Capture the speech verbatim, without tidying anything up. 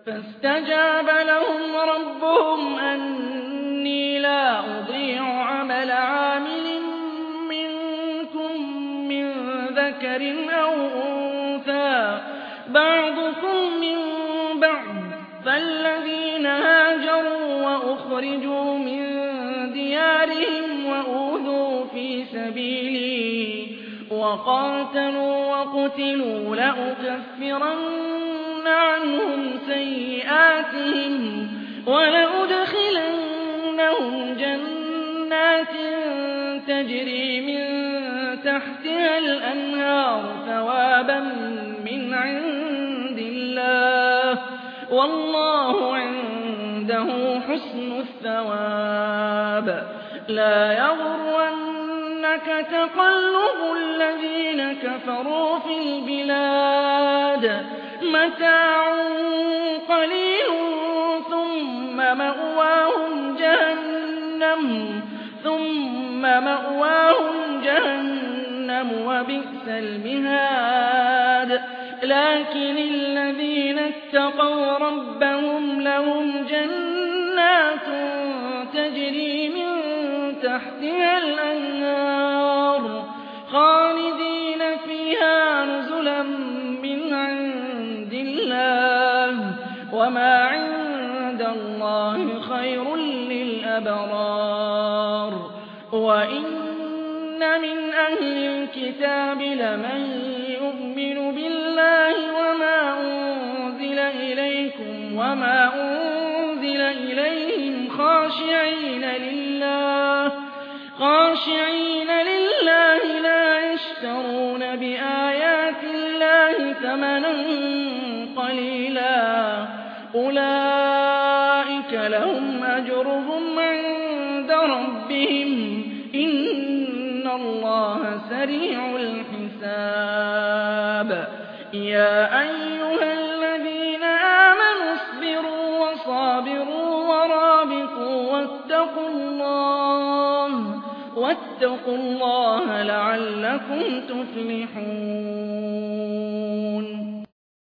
فاستجاب لهم ربهم أني لا أضيع عمل عامل منكم من ذكر أو أنثى بعضكم من بعض فالذين هاجروا وأخرجوا من ديارهم وأوذوا في سبيلي وقاتلوا وقتلوا لأكفرن عنهم سيئاتهم ولأدخلنهم جنات تجري من تحتها الأنهار ثوابا من عند الله والله عنده حسن الثواب لا يغرنك تقلب الذين كفروا في البلاد متاع قليل ثم مأواهم جهنم ثم مأواهم جهنم وبئس المهاد لكن الذين اتقوا ربهم لهم جنات تجري من تحتها الأنهار خالدين فيها نزلا من عند الله وما عند الله خير للأبرار وإن من أهل الكتاب لمن يؤمن بالله وما أنزل إليكم وما أنزل إليهم خاشعين لله خاشعين لله لا يشترون بآيات الله ثمنا قليلا أولئك لهم أجرهم عند ربهم إن الله سريع الحساب يا أيها الذين آمنوا اصبروا وصابروا ورابطوا واتقوا الله واتقوا الله لعلكم تفلحون